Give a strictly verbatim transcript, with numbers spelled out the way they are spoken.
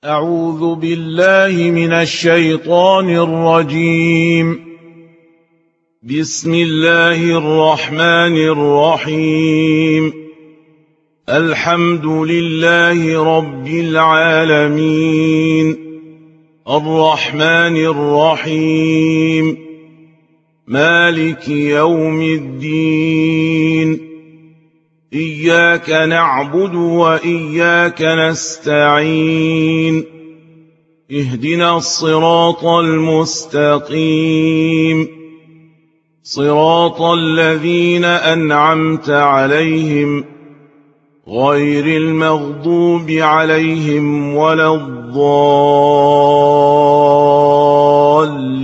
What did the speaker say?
أعوذ بالله من الشيطان الرجيم. بسم الله الرحمن الرحيم. الحمد لله رب العالمين، الرحمن الرحيم، مالك يوم الدين. إياك نعبد وإياك نستعين. اهدنا الصراط المستقيم، صراط الذين أنعمت عليهم غير المغضوب عليهم ولا الضالين.